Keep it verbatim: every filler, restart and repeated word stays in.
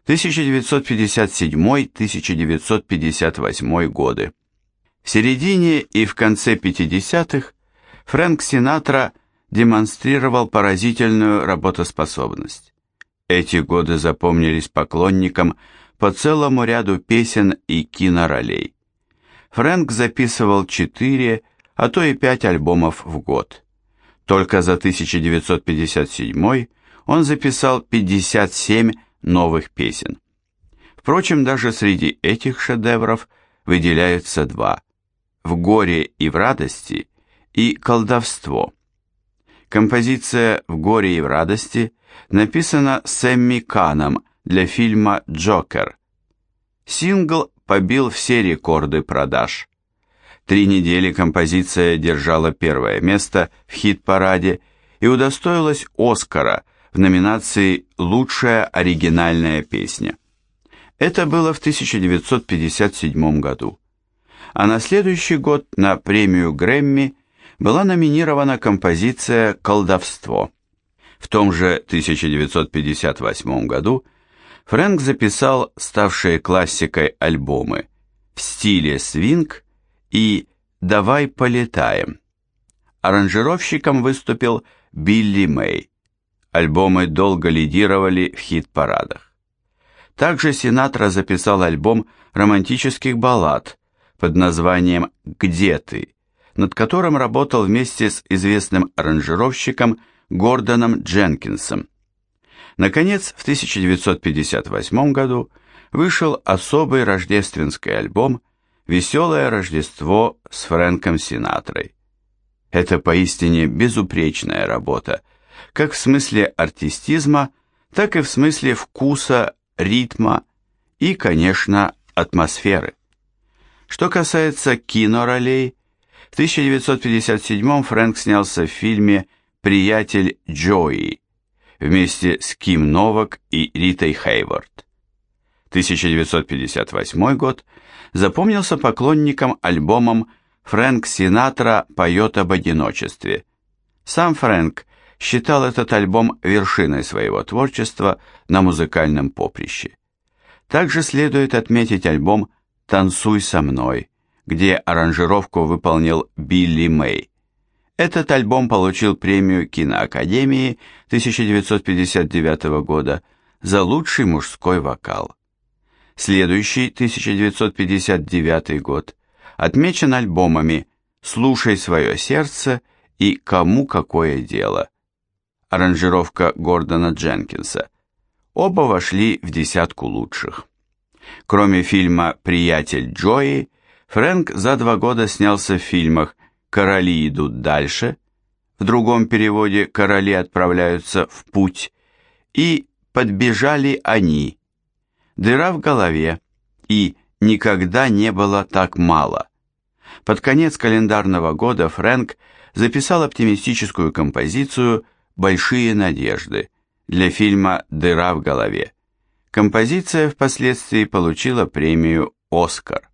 тысяча девятьсот пятьдесят седьмой — тысяча девятьсот пятьдесят восьмой годы. В середине и в конце пятидесятых Фрэнк Синатра демонстрировал поразительную работоспособность. Эти годы запомнились поклонникам по целому ряду песен и киноролей. Фрэнк записывал четыре, а то и пять альбомов в год. Только за тысяча девятьсот пятьдесят седьмой он записал пятьдесят семь новых песен. Впрочем, даже среди этих шедевров выделяются два: «В горе и в радости» и «Колдовство». Композиция «В горе и в радости» написана Сэмми Каном для фильма «Джокер». Сингл побил все рекорды продаж. Три недели композиция держала первое место в хит-параде и удостоилась Оскара в номинации «Лучшая оригинальная песня». Это было в тысяча девятьсот пятьдесят седьмом году. А на следующий год на премию Грэмми была номинирована композиция «Колдовство». В том же тысяча девятьсот пятьдесят восьмом году Фрэнк записал ставшие классикой альбомы «В стиле свинг» и «Давай полетаем». Аранжировщиком выступил Билли Мэй. Альбомы долго лидировали в хит-парадах. Также Синатра записал альбом романтических баллад под названием «Где ты?», над которым работал вместе с известным аранжировщиком Гордоном Дженкинсом. Наконец, в тысяча девятьсот пятьдесят восьмом году вышел особый рождественский альбом «Веселое Рождество с Фрэнком Синатрой». Это поистине безупречная работа, как в смысле артистизма, так и в смысле вкуса, ритма и, конечно, атмосферы. Что касается киноролей, в тысяча девятьсот пятьдесят седьмом Фрэнк снялся в фильме «Приятель Джои» вместе с Ким Новак и Ритой Хейворд. тысяча девятьсот пятьдесят восьмой год запомнился поклонникам альбомом «Фрэнк Синатра поет об одиночестве». Сам Фрэнк считал этот альбом вершиной своего творчества на музыкальном поприще. Также следует отметить альбом «Танцуй со мной», где аранжировку выполнил Билли Мэй. Этот альбом получил премию Киноакадемии тысяча девятьсот пятьдесят девятого года за лучший мужской вокал. Следующий, тысяча девятьсот пятьдесят девятый год, отмечен альбомами «Слушай свое сердце» и «Кому какое дело». Аранжировка Гордона Дженкинса. Оба вошли в десятку лучших. Кроме фильма «Приятель Джои», Фрэнк за два года снялся в фильмах «Короли идут дальше», в другом переводе «Короли отправляются в путь» и «Подбежали они», «Дыра в голове» и «Никогда не было так мало». Под конец календарного года Фрэнк записал оптимистическую композицию «Большие надежды» для фильма «Дыра в голове». Композиция впоследствии получила премию «Оскар».